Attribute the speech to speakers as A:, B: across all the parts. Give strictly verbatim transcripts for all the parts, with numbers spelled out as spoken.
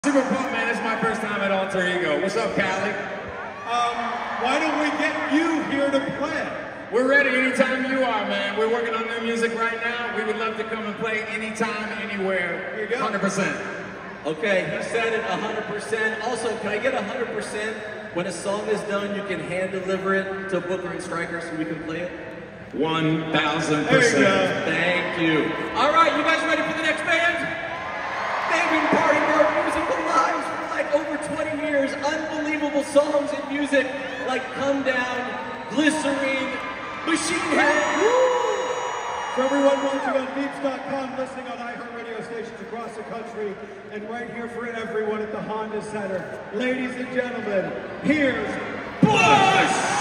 A: Super pumped, man. This is my first time at Alter Ego. What's up, Cali?
B: Um, why don't we get you here to play?
A: We're ready anytime you are, man. We're working on new music right now. We would love to come and play anytime, anywhere.
B: Here you go.
A: one hundred percent.
C: Okay, he said it one hundred percent. Also, can I get one hundred percent when a song is done, you can hand deliver it to Booker and Stryker so we can play it?
A: one thousand
B: There you
A: percent.
B: go.
C: Thank you. All right, you guys ready for the next band? They've been part of our musical lives for like over twenty years. Unbelievable songs and music like Come Down, Glycerine, Machine Head. Woo!
B: For everyone watching on Beeps dot com, listening on iHeartRadio stations across the country, and right here for everyone at the Honda Center, ladies and gentlemen, here's Bush!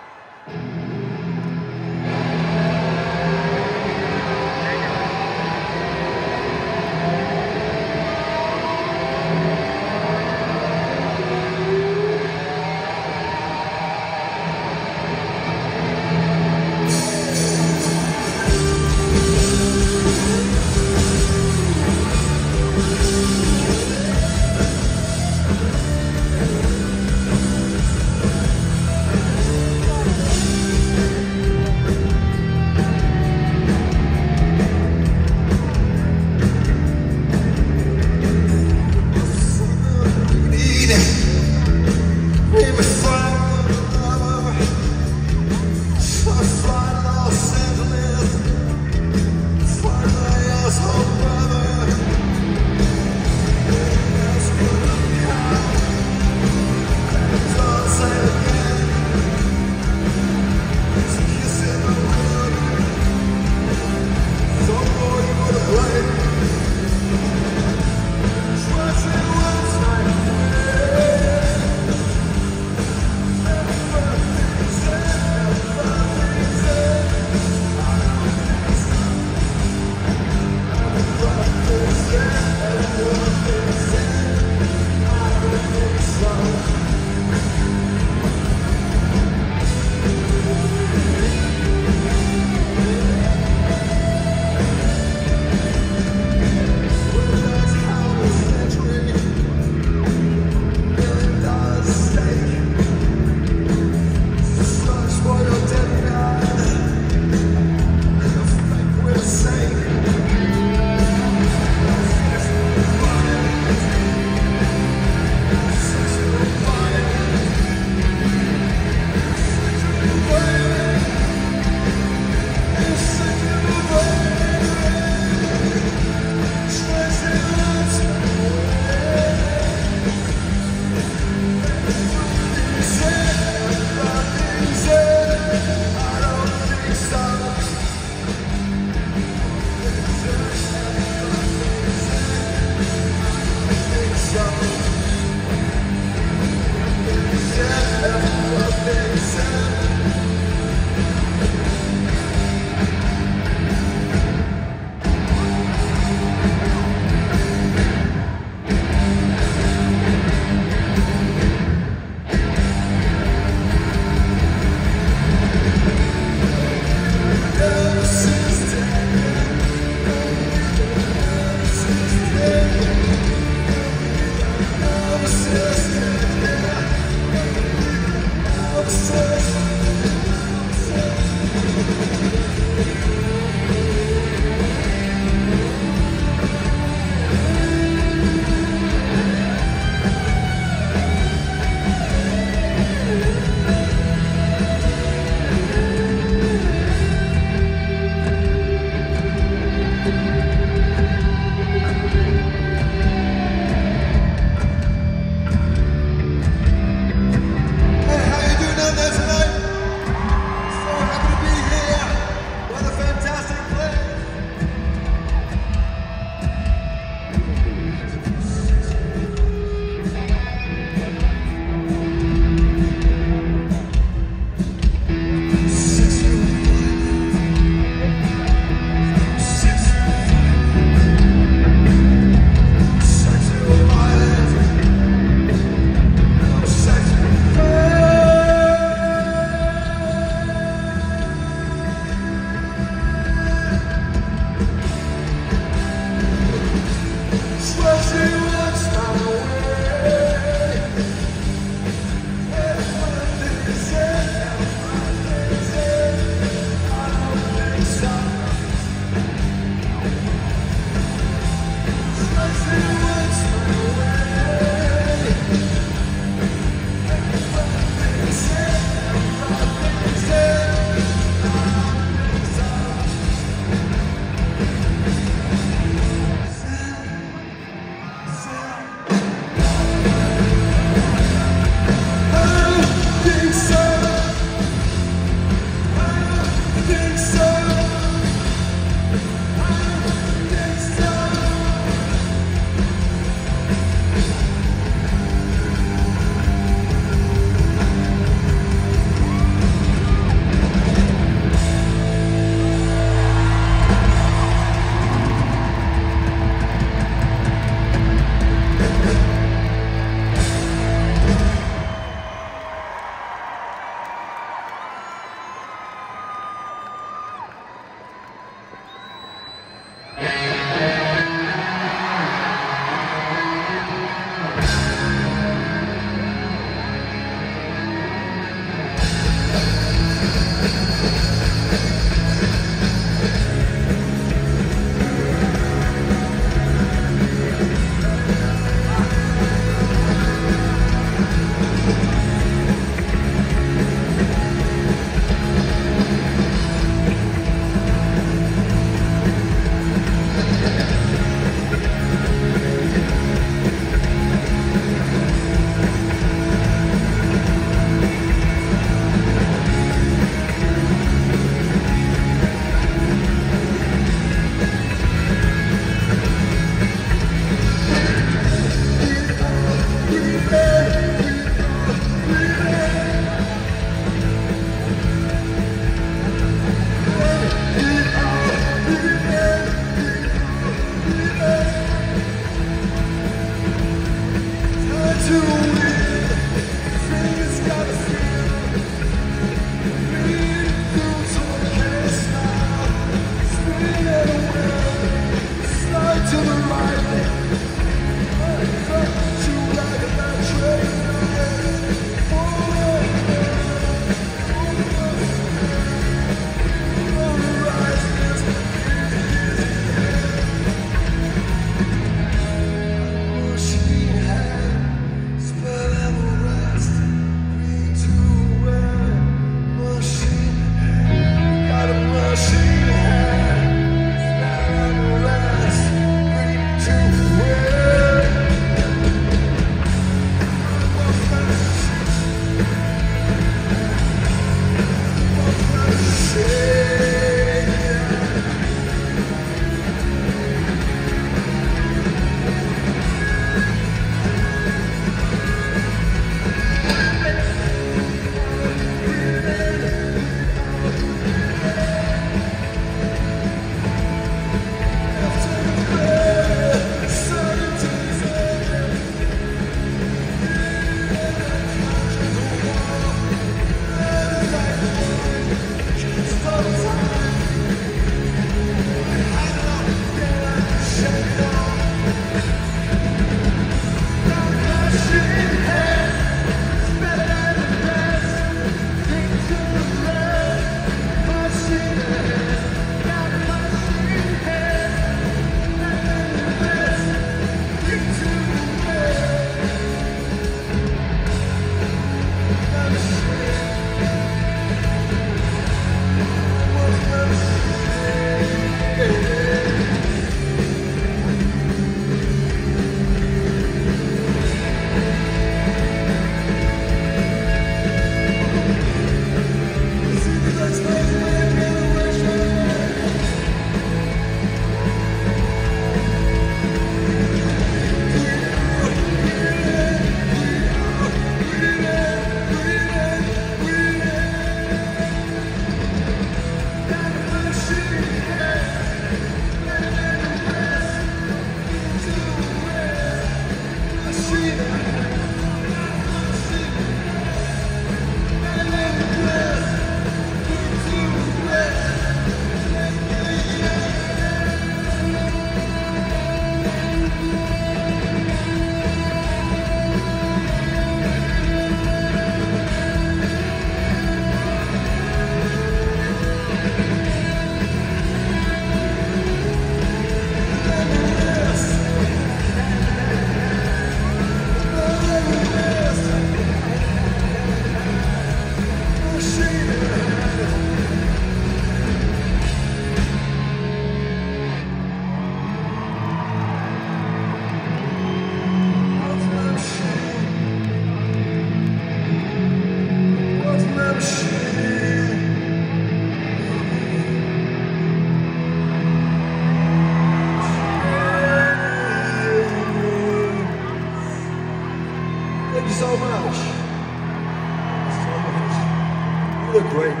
D: much. So much. You look great.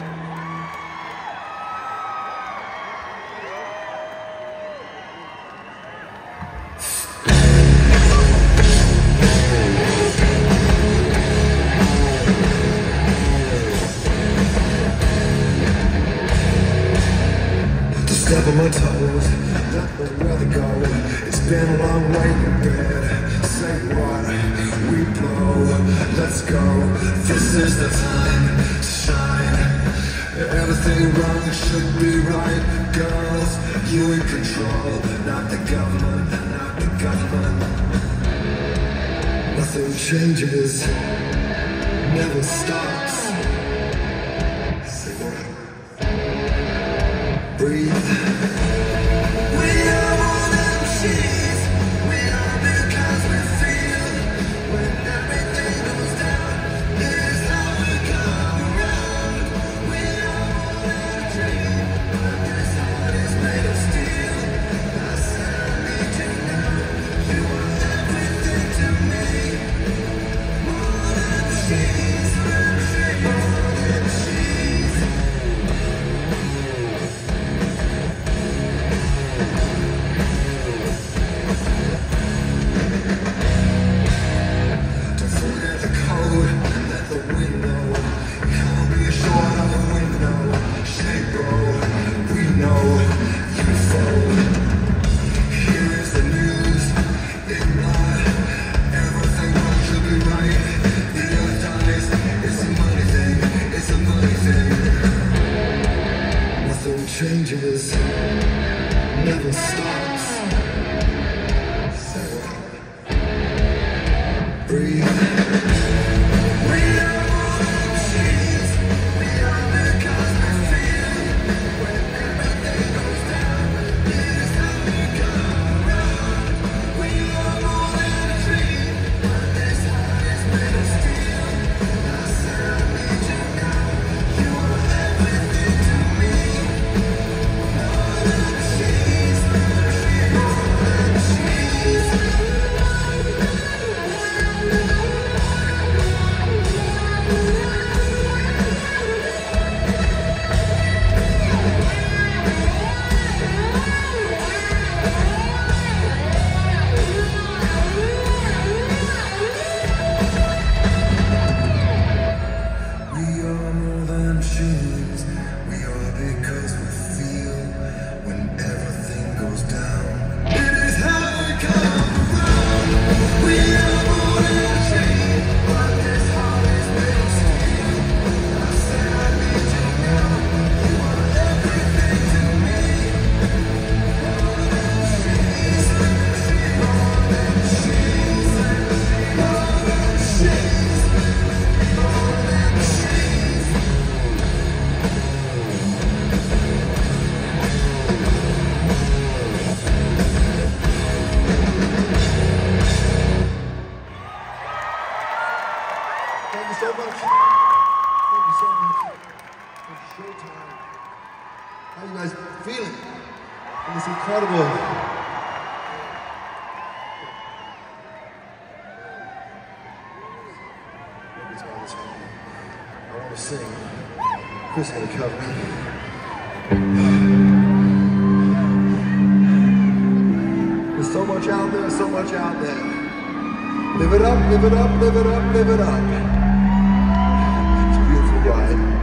E: Step on my toes, not know where to go. It's been a long way in bed. Say what we blow. Let's go. This is the time to shine. Everything wrong should be right. Girls, you in control. Not the government, not the government. Nothing changes, never stops. Say what? Breathe. We are more than machines. We are because we feel. When everything goes down, it is how we come around. We are more than a dream, but this heart is made of steel. I said I need you now. You are everything to me. More than machines, more than machines. Changes, never stops. So breathe. We are more than machines. We are because we feel. When everything goes down, it is how we come around. We are more than a dream, but this heart is made of steel. I said I need you now. You are everything to me.
D: Thank you so much. Thank you so much. It's showtime. How you guys feeling in this incredible? I want to sing. Chris is gonna cover me. There's so much out there, so much out there. Live it up, live it up, live it up, live it up. It's a beautiful ride.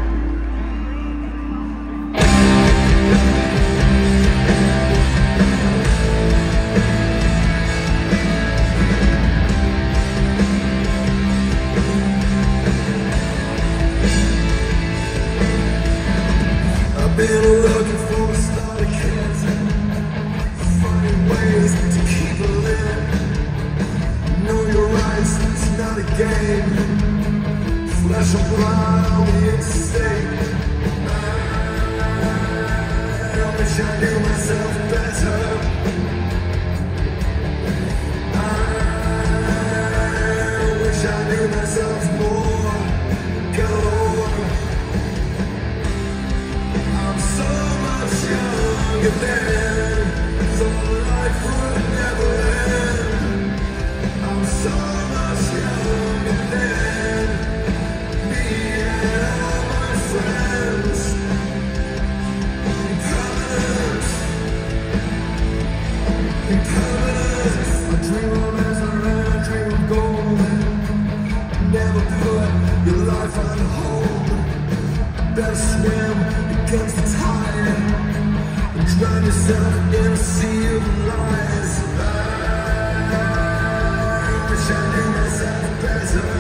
D: I've been looking for a start of cancer, finding ways to keep it lit. Know your rights, it's not a game. Flesh and blood on the interstate. I wish I knew myself better. I wish I knew myself more. Go. I'm so much younger than. Thought life would never end. I'm so much younger than.
E: myself in a sea of lies. I wish I knew myself better.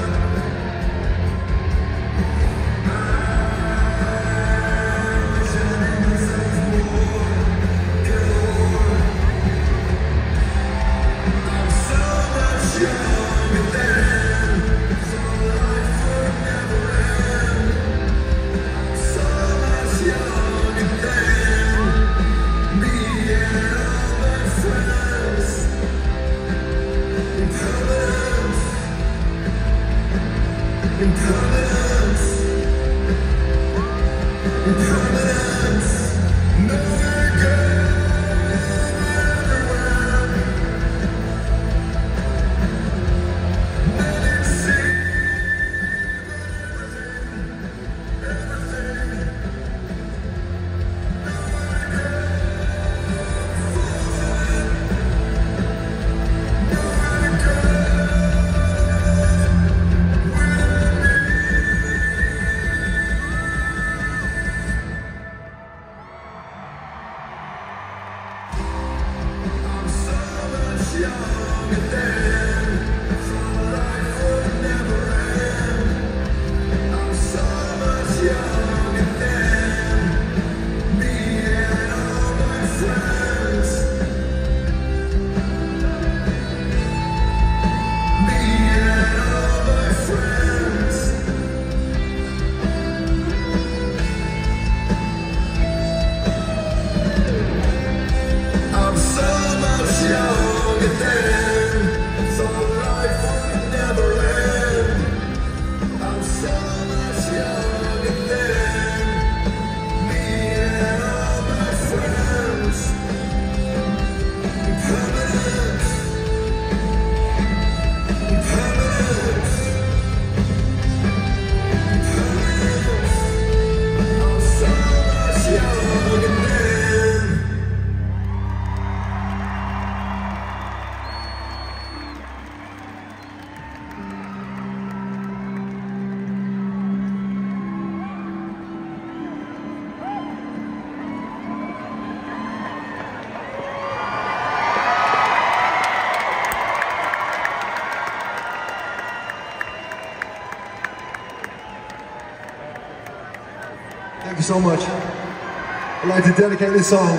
F: Thank you so much. I'd like to dedicate this song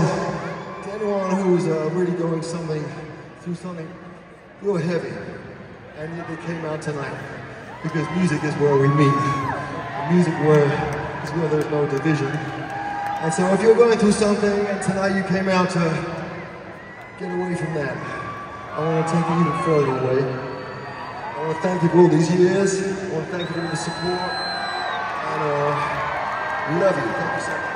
F: to anyone who's uh, really going something through something real heavy, and yet they came out tonight because music is where we meet. And music where is where there's no division. And so if you're going through something and tonight you came out to get away from that, I want to take you even further away. I want to thank you for all these years. I want to thank you for the support. And uh, we love you. Thank you so much.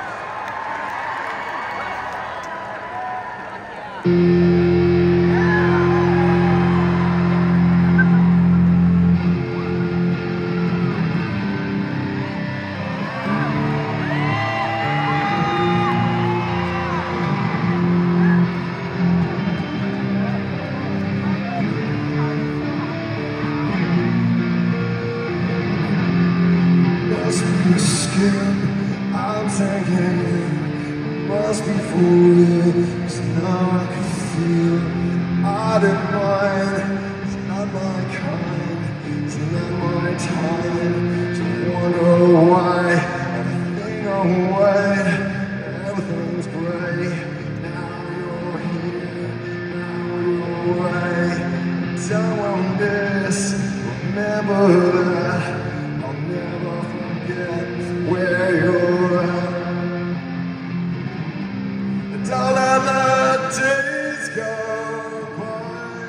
E: I'm thinking it must be for real, 'cause now I can feel I didn't mind. It's not my kind, it's not my time to wonder why everything on white, everything's gray. Now you're here, now you're away. Don't want this, remember that. I'll never forget where you're at. And all of the days go by.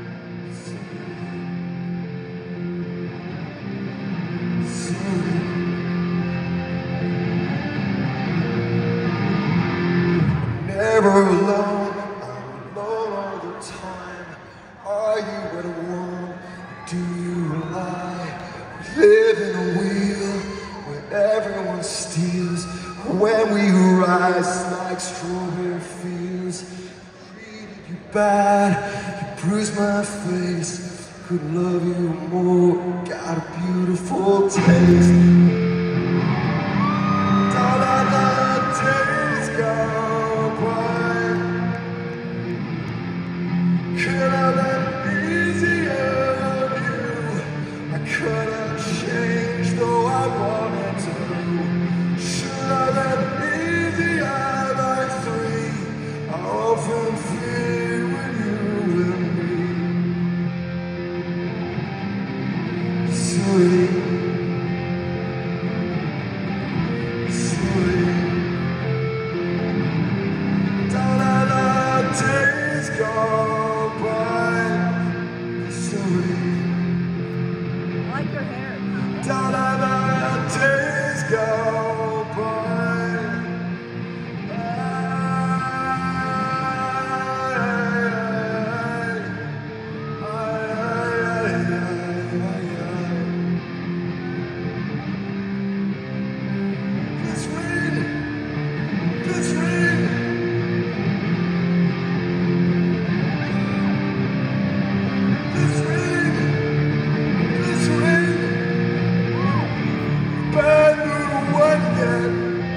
E: Soon. Never alone, I'm alone all the time. Are you at one? Do you lie? Live in a wheel where everyone steals. When we rise like strawberry fields, treated you bad, you bruised my face. Could love you more, got a beautiful taste. All of the days go by.
F: Missouri, Missouri. Down and the days go by, Missouri.
G: I like your hair.
F: Down and the days go by. This rain, this rain. This rain, this rain. Bad little one again.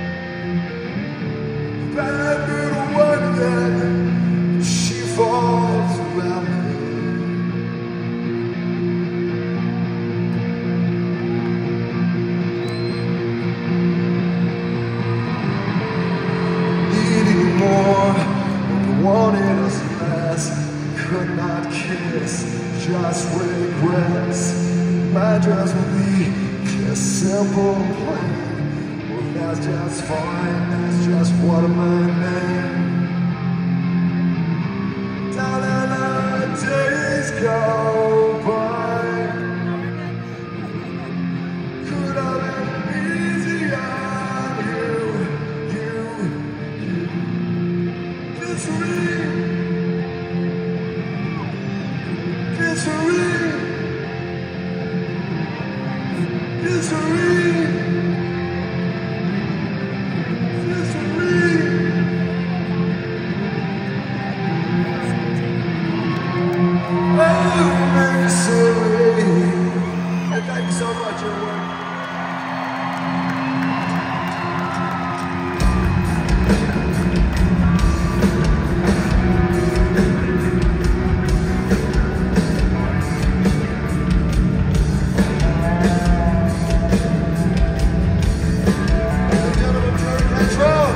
F: Bad little one again. She falls around me. Needing more, but wanted us less. Could not kiss, just regrets. My dress will be just simple plain. Well, that's just fine, that's just what my name. Down and the days go by. Could have been easy on you, you, you. This ring, this ring, this ring, this ring. Oh, Missouri. Hey, thank you so much, everyone. Ladies and gentlemen, Jerry Cantrell.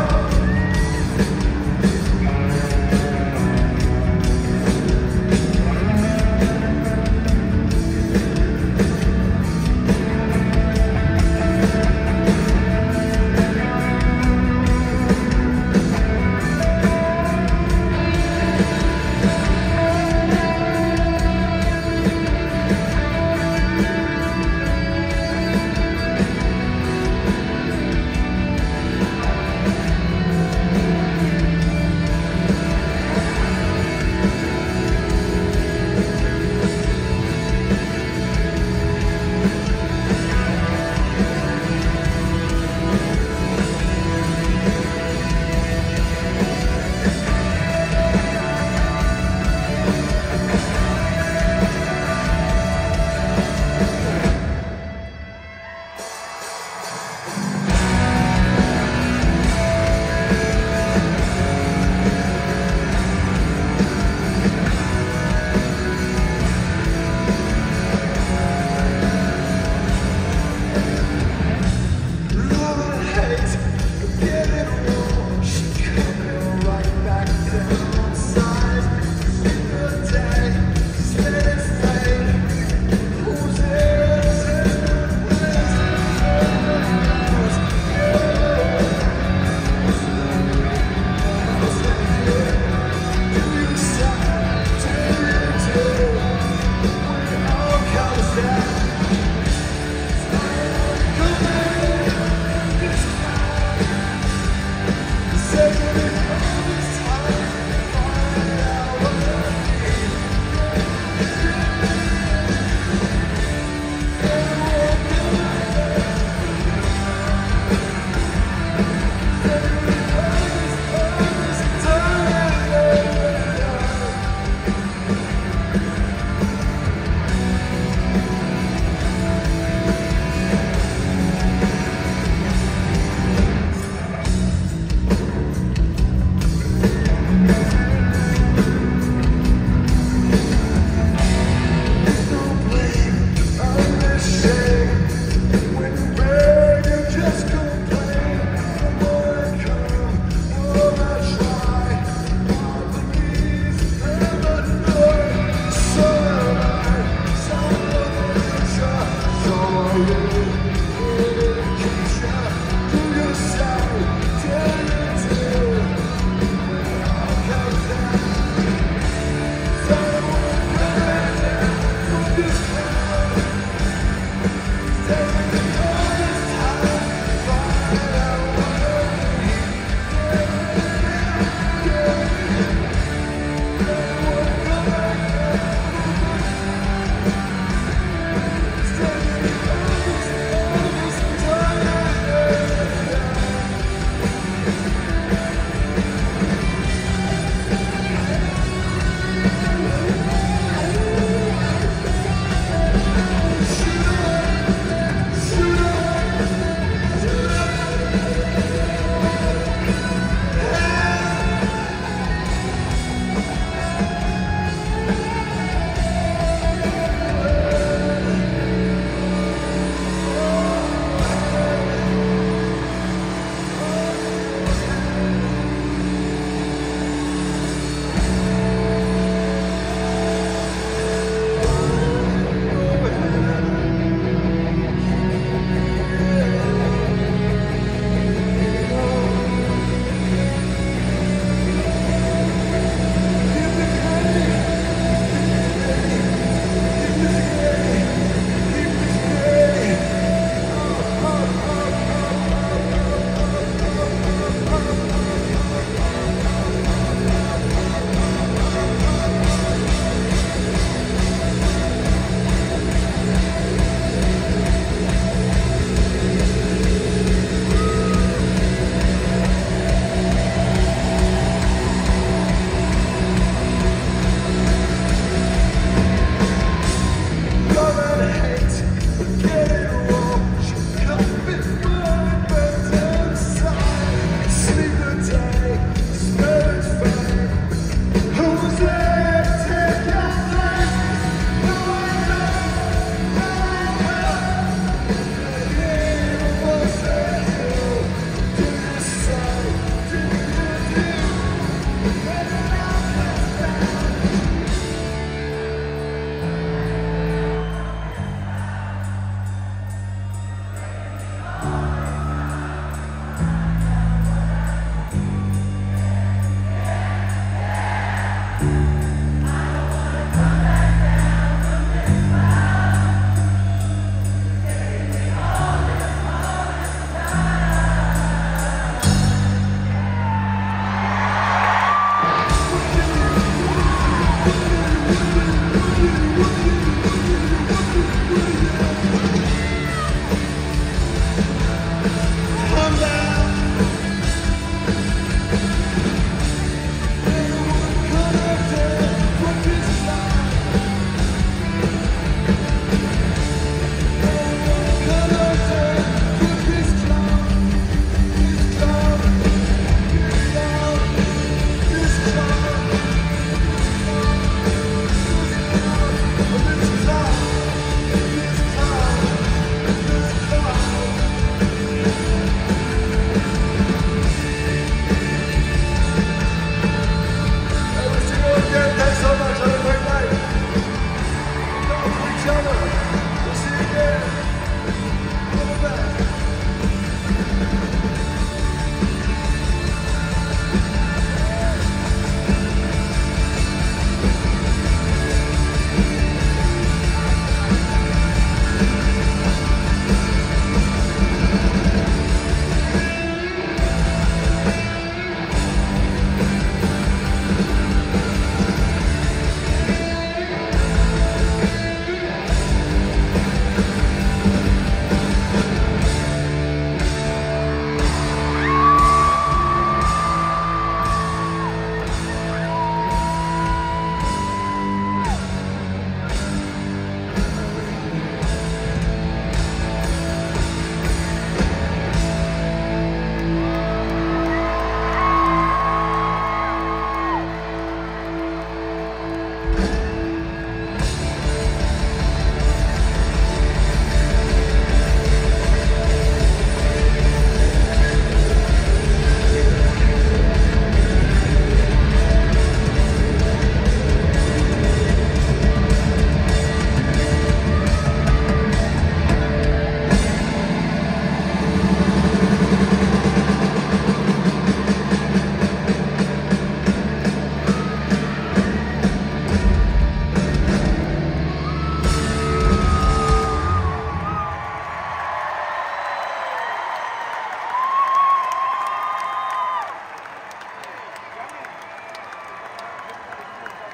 E: We'll be right back.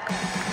C: Bush.